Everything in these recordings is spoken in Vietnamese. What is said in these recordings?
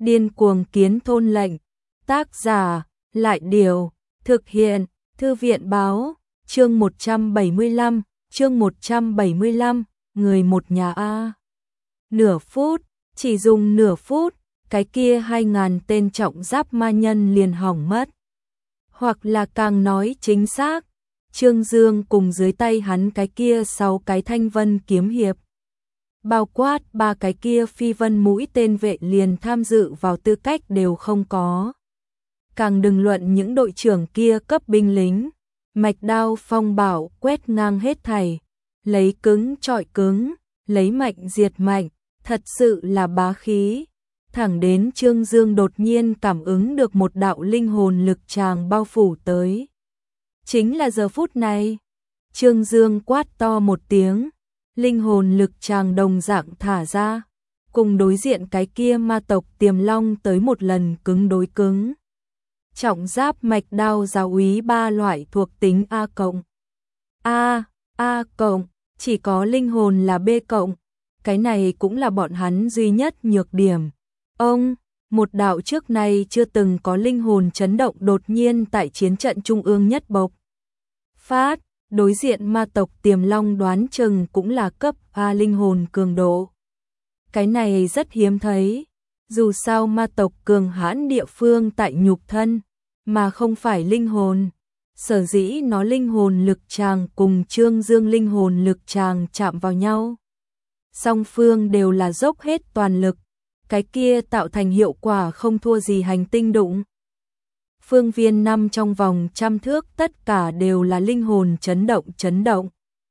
Điên cuồng kiến thôn lệnh. Tác giả, Lại Điều. Thực hiện, Thư viện Báo. Chương 175, chương 175, người một nhà A. Nửa phút, chỉ dùng nửa phút, cái kia 2000 tên trọng giáp ma nhân liền hỏng mất. Hoặc là càng nói chính xác, Trương Dương cùng dưới tay hắn cái kia 6 cái thanh vân kiếm hiệp. Bao quát 3 cái kia phi vân mũi tên vệ liền tham dự vào tư cách đều không có. Càng đừng luận những đội trưởng kia cấp binh lính, mạch đao phong bảo quét ngang hết thảy, lấy cứng trọi cứng, lấy mạnh diệt mạnh, thật sự là bá khí. Thẳng đến Trương Dương đột nhiên cảm ứng được một đạo linh hồn lực tràng bao phủ tới. Chính là giờ phút này, Trương Dương quát to một tiếng, linh hồn lực tràng đồng dạng thả ra, cùng đối diện cái kia ma tộc Tiềm Long tới một lần cứng đối cứng. Trọng giáp mạch đao giáo úy 3 loại thuộc tính A+. A cộng, chỉ có linh hồn là B cộng, cái này cũng là bọn hắn duy nhất nhược điểm. Một đạo trước này chưa từng có linh hồn chấn động đột nhiên tại chiến trận trung ương nhất bộc phát, đối diện ma tộc Tiềm Long đoán chừng cũng là cấp A linh hồn cường độ. Cái này rất hiếm thấy, dù sao ma tộc cường hãn địa phương tại nhục thân, mà không phải linh hồn. Sở dĩ nó linh hồn lực tràng cùng Trương Dương linh hồn lực tràng chạm vào nhau, song phương đều là dốc hết toàn lực, cái kia tạo thành hiệu quả không thua gì hành tinh đụng. Phương viên 5 trong vòng 100 thước tất cả đều là linh hồn chấn động.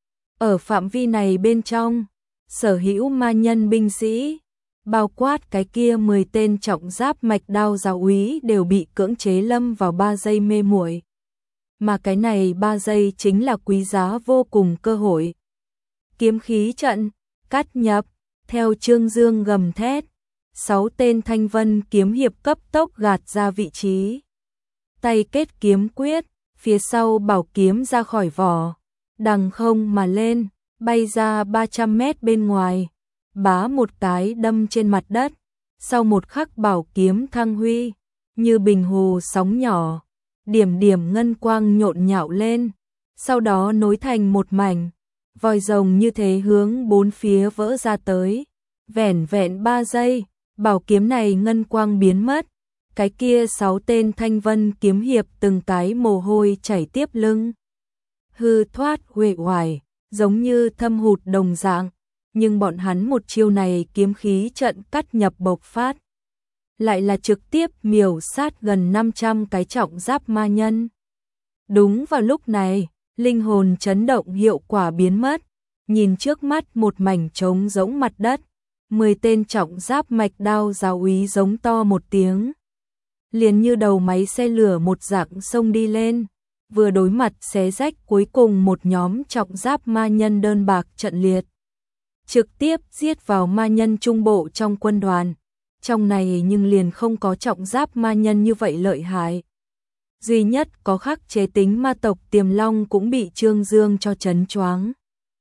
Ở phạm vi này bên trong, sở hữu ma nhân binh sĩ, bao quát cái kia 10 tên trọng giáp mạch đao giáo úy đều bị cưỡng chế lâm vào 3 giây mê muội. Mà cái này 3 giây chính là quý giá vô cùng cơ hội. Kiếm khí trận, cắt nhập, theo Trương Dương gầm thét, 6 tên thanh vân kiếm hiệp cấp tốc gạt ra vị trí. Tay kết kiếm quyết, phía sau bảo kiếm ra khỏi vỏ, đằng không mà lên, bay ra 300 mét bên ngoài, bá một cái đâm trên mặt đất. Sau một khắc bảo kiếm thăng huy, như bình hồ sóng nhỏ, điểm điểm ngân quang nhộn nhạo lên, sau đó nối thành một mảnh, vòi rồng như thế hướng bốn phía vỡ ra tới. Vẻn vẹn 3 giây, bảo kiếm này ngân quang biến mất, cái kia 6 tên thanh vân kiếm hiệp từng cái mồ hôi chảy tiếp lưng. Hư thoát uể oải, giống như thâm hụt đồng dạng, nhưng bọn hắn một chiêu này kiếm khí trận cắt nhập bộc phát, lại là trực tiếp miểu sát gần 500 cái trọng giáp ma nhân. Đúng vào lúc này, linh hồn chấn động hiệu quả biến mất, nhìn trước mắt một mảnh trống rỗng mặt đất, 10 tên trọng giáp mạch đao giáo úy giống to một tiếng, liền như đầu máy xe lửa một dạng xông đi lên, vừa đối mặt xé rách cuối cùng một nhóm trọng giáp ma nhân đơn bạc trận liệt, trực tiếp giết vào ma nhân trung bộ trong quân đoàn. Trong này nhưng liền không có trọng giáp ma nhân như vậy lợi hại. Duy nhất có khắc chế tính ma tộc Tiềm Long cũng bị Trương Dương cho chấn choáng.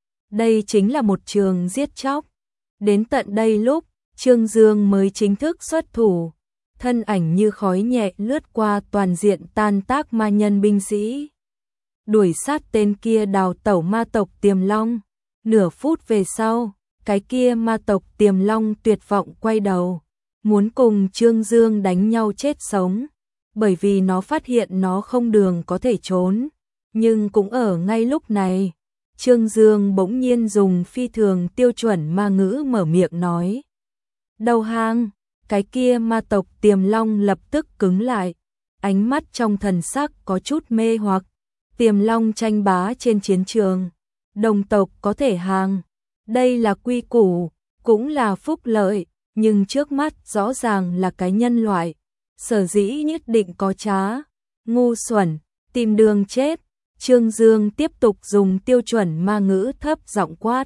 Đây chính là một trường giết chóc. Đến tận đây lúc, Trương Dương mới chính thức xuất thủ, thân ảnh như khói nhẹ lướt qua toàn diện tan tác ma nhân binh sĩ, đuổi sát tên kia đào tẩu ma tộc Tiềm Long. Nửa phút về sau, cái kia ma tộc Tiềm Long tuyệt vọng quay đầu, muốn cùng Trương Dương đánh nhau chết sống, bởi vì nó phát hiện nó không đường có thể trốn. Nhưng cũng ở ngay lúc này, Trương Dương bỗng nhiên dùng phi thường tiêu chuẩn ma ngữ mở miệng nói: đầu hàng. Cái kia ma tộc Tiềm Long lập tức cứng lại, ánh mắt trong thần sắc có chút mê hoặc. Tiềm Long tranh bá trên chiến trường, đồng tộc có thể hàng, đây là quy củ, cũng là phúc lợi, nhưng trước mắt rõ ràng là cái nhân loại, sở dĩ nhất định có trá, ngu xuẩn, tìm đường chết. Trương Dương tiếp tục dùng tiêu chuẩn ma ngữ thấp giọng quát.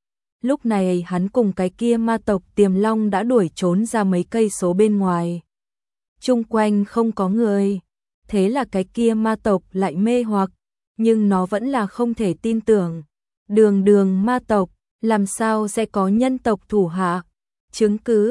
Lúc này hắn cùng cái kia ma tộc Tiềm Long đã đuổi trốn ra mấy cây số bên ngoài. Chung quanh không có người, thế là cái kia ma tộc lại mê hoặc, nhưng nó vẫn là không thể tin tưởng. Đường ma tộc, làm sao sẽ có nhân tộc thủ hạ? Chứng cứ,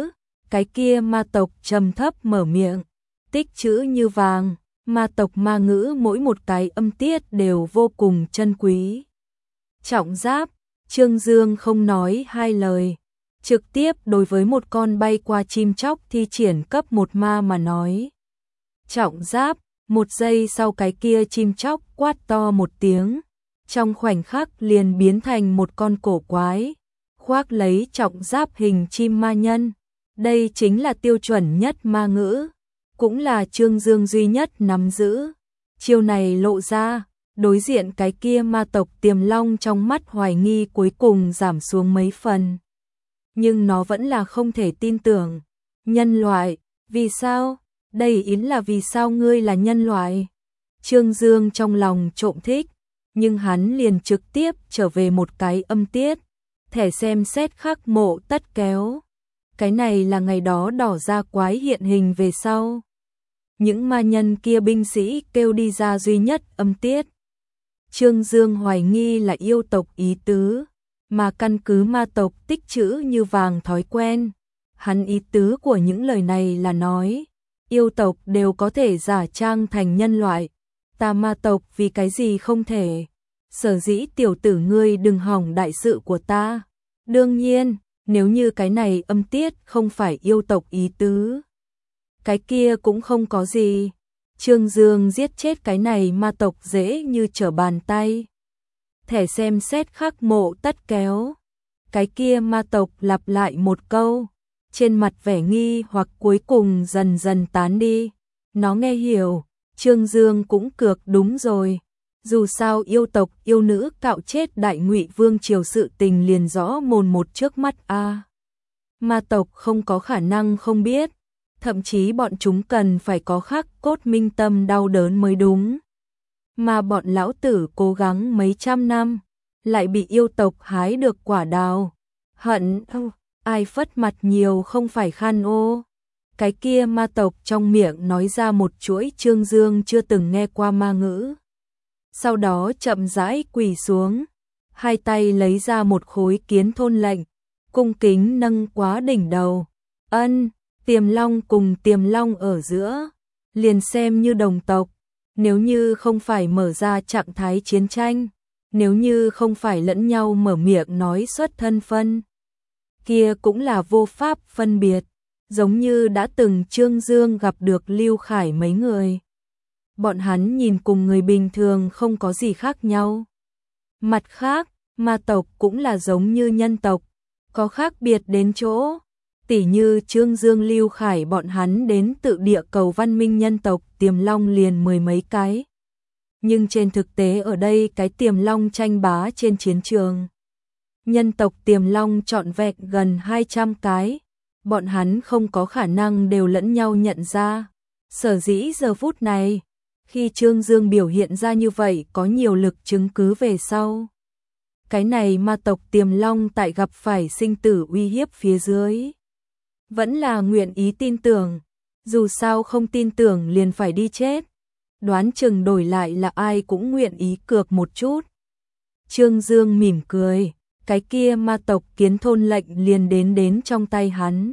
Cái kia ma tộc trầm thấp mở miệng, tích chữ như vàng, ma tộc ma ngữ mỗi một cái âm tiết đều vô cùng chân quý. Trọng giáp, Trương Dương không nói hai lời, trực tiếp đối với một con bay qua chim chóc thi triển cấp 1 ma mà nói. Trọng giáp, một giây sau cái kia chim chóc quát to một tiếng, trong khoảnh khắc liền biến thành một con cổ quái, khoác lấy trọng giáp hình chim ma nhân. Đây chính là tiêu chuẩn nhất ma ngữ, cũng là Trương Dương duy nhất nắm giữ. Chiêu này lộ ra, đối diện cái kia ma tộc Tiềm Long trong mắt hoài nghi cuối cùng giảm xuống mấy phần. Nhưng nó vẫn là không thể tin tưởng. Nhân loại, vì sao? Đây ý là vì sao ngươi là nhân loại? Trương Dương trong lòng trộm thích, nhưng hắn liền trực tiếp trở về một cái âm tiết. Thẻ xem xét khắc mộ tất kéo. Cái này là ngày đó đỏ ra quái hiện hình về sau. Những ma nhân kia binh sĩ kêu đi ra duy nhất âm tiết. Trương Dương hoài nghi là yêu tộc ý tứ, mà căn cứ ma tộc tích chữ như vàng thói quen. Hắn ý tứ của những lời này là nói, yêu tộc đều có thể giả trang thành nhân loại, ta ma tộc vì cái gì không thể. Sở dĩ tiểu tử ngươi đừng hỏng đại sự của ta. Đương nhiên, nếu như cái này âm tiết không phải yêu tộc ý tứ, cái kia cũng không có gì. Trương Dương giết chết cái này ma tộc dễ như trở bàn tay. Thẻ xem xét khắc mộ tất kéo. Cái kia ma tộc lặp lại một câu, trên mặt vẻ nghi hoặc cuối cùng dần dần tán đi. Nó nghe hiểu, Trương Dương cũng cược đúng rồi. Dù sao yêu tộc yêu nữ cạo chết Đại Ngụy Vương triều sự tình liền rõ mồn một trước mắt a. Ma tộc không có khả năng không biết, thậm chí bọn chúng cần phải có khắc cốt minh tâm đau đớn mới đúng. Mà bọn lão tử cố gắng mấy trăm năm, lại bị yêu tộc hái được quả đào. Hận, ai phất mặt nhiều không phải khan ô. Cái kia ma tộc trong miệng nói ra một chuỗi Trương Dương chưa từng nghe qua ma ngữ. Sau đó chậm rãi quỳ xuống, hai tay lấy ra một khối kiến thôn lệnh, cung kính nâng quá đỉnh đầu. Ân, Tiềm Long cùng Tiềm Long ở giữa, liền xem như đồng tộc. Nếu như không phải mở ra trạng thái chiến tranh, nếu như không phải lẫn nhau mở miệng nói xuất thân phân, kia cũng là vô pháp phân biệt, giống như đã từng Trương Dương gặp được Lưu Khải mấy người. Bọn hắn nhìn cùng người bình thường không có gì khác nhau. Mặt khác, ma tộc cũng là giống như nhân tộc, có khác biệt đến chỗ. Tỉ như Trương Dương Lưu Khải bọn hắn đến tự địa cầu văn minh nhân tộc Tiềm Long liền mười mấy cái. Nhưng trên thực tế ở đây cái Tiềm Long tranh bá trên chiến trường. Nhân tộc Tiềm Long trọn vẹn gần 200 cái. Bọn hắn không có khả năng đều lẫn nhau nhận ra. Sở dĩ giờ phút này, khi Trương Dương biểu hiện ra như vậy có nhiều lực chứng cứ về sau. Cái này ma tộc Tiềm Long tại gặp phải sinh tử uy hiếp phía dưới. Vẫn là nguyện ý tin tưởng, dù sao không tin tưởng liền phải đi chết. Đoán chừng đổi lại là ai cũng nguyện ý cược một chút. Trương Dương mỉm cười, cái kia ma tộc kiến thôn lệnh liền đến trong tay hắn.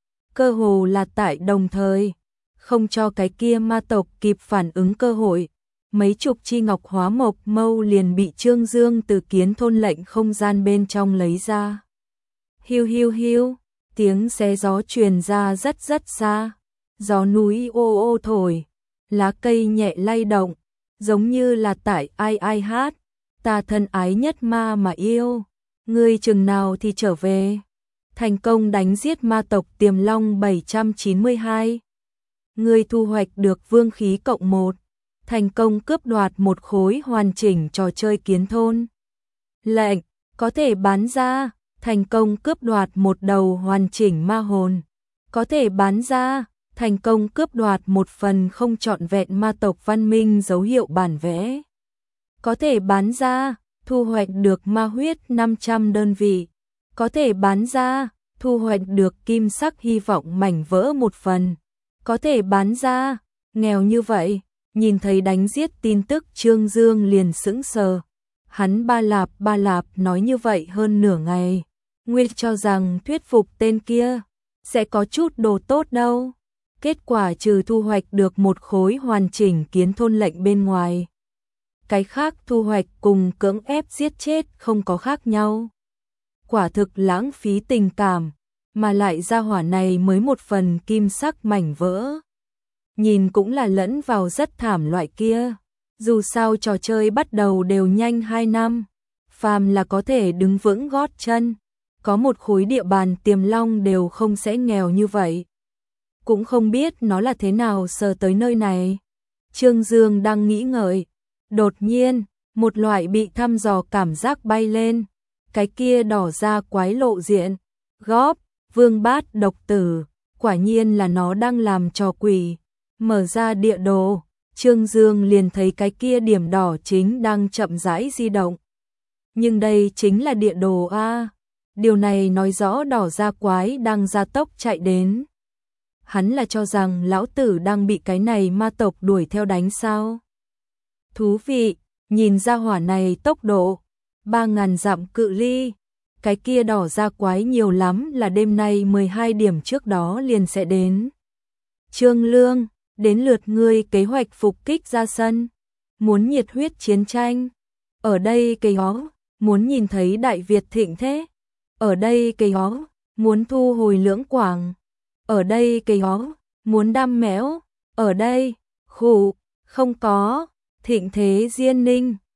Cơ hồ là tại đồng thời, không cho cái kia ma tộc kịp phản ứng cơ hội. Mấy chục chi ngọc hóa mộc mâu liền bị Trương Dương từ kiến thôn lệnh không gian bên trong lấy ra. Hiu hiu hiu. Tiếng xé gió truyền ra rất xa, gió núi ô ô thổi, lá cây nhẹ lay động, giống như là tại ai hát, ta thân ái nhất ma mà yêu, ngươi chừng nào thì trở về. Thành công đánh giết ma tộc Tiềm Long 792. Ngươi thu hoạch được vương khí cộng 1, thành công cướp đoạt một khối hoàn chỉnh trò chơi kiến thôn. Lệnh, có thể bán ra. Thành công cướp đoạt một đầu hoàn chỉnh ma hồn. Có thể bán ra, thành công cướp đoạt một phần không trọn vẹn ma tộc văn minh dấu hiệu bản vẽ. Có thể bán ra, thu hoạch được ma huyết 500 đơn vị. Có thể bán ra, thu hoạch được kim sắc hy vọng mảnh vỡ một phần. Có thể bán ra, nghèo như vậy, nhìn thấy đánh giết tin tức Trương Dương liền sững sờ. Hắn ba lạp nói như vậy hơn nửa ngày. Nguyên cho rằng thuyết phục tên kia, sẽ có chút đồ tốt đâu. Kết quả trừ thu hoạch được một khối hoàn chỉnh kiến thôn lệnh bên ngoài. Cái khác thu hoạch cùng cưỡng ép giết chết không có khác nhau. Quả thực lãng phí tình cảm, mà lại gia hỏa này mới một phần kim sắc mảnh vỡ. Nhìn cũng là lẫn vào rất thảm loại kia. Dù sao trò chơi bắt đầu đều nhanh 2 năm, phàm là có thể đứng vững gót chân, có một khối địa bàn Tiềm Long đều không sẽ nghèo như vậy. Cũng không biết nó là thế nào sờ tới nơi này. Trương Dương đang nghĩ ngợi, đột nhiên, một loại bị thăm dò cảm giác bay lên, cái kia đỏ ra quái lộ diện, góp, vương bát độc tử, quả nhiên là nó đang làm trò quỷ. Mở ra địa đồ, Trương Dương liền thấy cái kia điểm đỏ chính đang chậm rãi di động. Nhưng đây chính là địa đồ a. Điều này nói rõ đỏ ra quái đang gia tốc chạy đến. Hắn là cho rằng lão tử đang bị cái này ma tộc đuổi theo đánh sao? Thú vị, nhìn ra hỏa này tốc độ 3.000 dặm cự ly, cái kia đỏ ra quái nhiều lắm là đêm nay 12 điểm trước đó liền sẽ đến. Trương Lương, đến lượt ngươi kế hoạch phục kích ra sân, muốn nhiệt huyết chiến tranh. Ở đây cây hó, muốn nhìn thấy Đại Việt thịnh thế. Ở đây cây hó, muốn thu hồi Lưỡng Quảng. Ở đây cây hó, muốn đam mẽo. Ở đây, khủ, không có, thịnh thế Diên Ninh.